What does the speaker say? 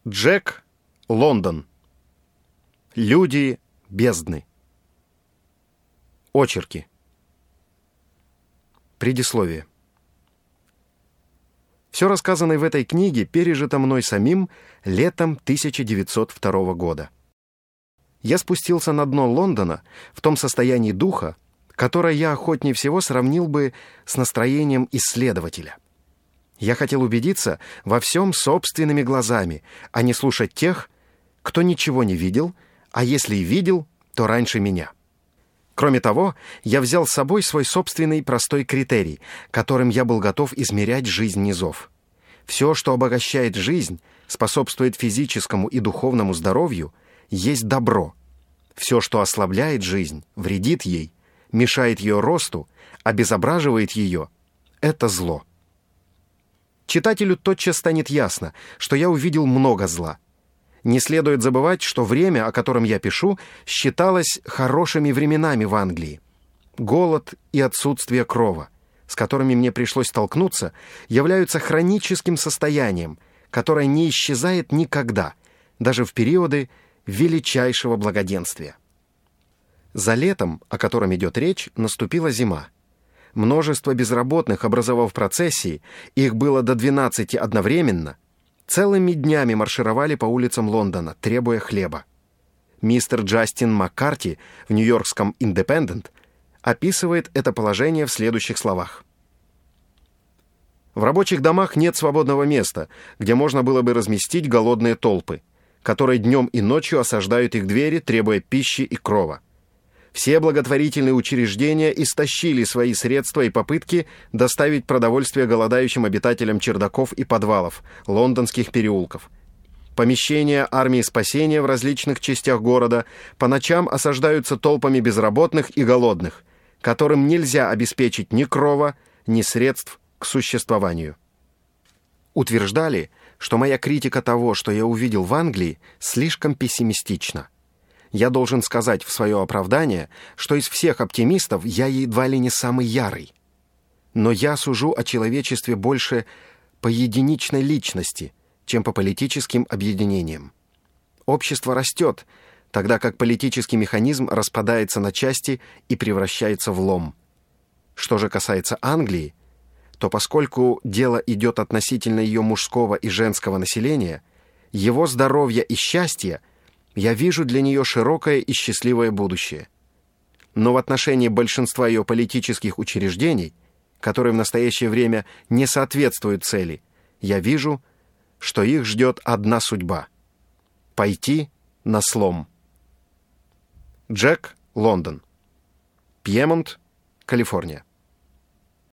Джек Лондон. Люди бездны. Очерки. Предисловие. Все рассказанное в этой книге пережито мной самим летом 1902 года. Я спустился на дно Лондона в том состоянии духа, которое я охотнее всего сравнил бы с настроением исследователя. Я хотел убедиться во всем собственными глазами, а не слушать тех, кто ничего не видел, а если и видел, то раньше меня. Кроме того, я взял с собой свой собственный простой критерий, которым я был готов измерять жизнь низов. Все, что обогащает жизнь, способствует физическому и духовному здоровью, есть добро. Все, что ослабляет жизнь, вредит ей, мешает ее росту, обезображивает ее, это зло. Читателю тотчас станет ясно, что я увидел много зла. Не следует забывать, что время, о котором я пишу, считалось хорошими временами в Англии. Голод и отсутствие крова, с которыми мне пришлось столкнуться, являются хроническим состоянием, которое не исчезает никогда, даже в периоды величайшего благоденствия. За летом, о котором идет речь, наступила зима. Множество безработных, образовав процессии, их было до 12 одновременно, целыми днями маршировали по улицам Лондона, требуя хлеба. Мистер Джастин Маккарти в нью-йоркском «Индепендент» описывает это положение в следующих словах. В рабочих домах нет свободного места, где можно было бы разместить голодные толпы, которые днем и ночью осаждают их двери, требуя пищи и крова. Все благотворительные учреждения истощили свои средства и попытки доставить продовольствие голодающим обитателям чердаков и подвалов, лондонских переулков. Помещения армии спасения в различных частях города по ночам осаждаются толпами безработных и голодных, которым нельзя обеспечить ни крова, ни средств к существованию. Утверждали, что моя критика того, что я увидел в Англии, слишком пессимистична. Я должен сказать в свое оправдание, что из всех оптимистов я едва ли не самый ярый. Но я сужу о человечестве больше по единичной личности, чем по политическим объединениям. Общество растет, тогда как политический механизм распадается на части и превращается в лом. Что же касается Англии, то поскольку дело идет относительно ее мужского и женского населения, его здоровья и счастья, я вижу для нее широкое и счастливое будущее. Но в отношении большинства ее политических учреждений, которые в настоящее время не соответствуют цели, я вижу, что их ждет одна судьба — пойти на слом. Джек Лондон. Пьемонт, Калифорния.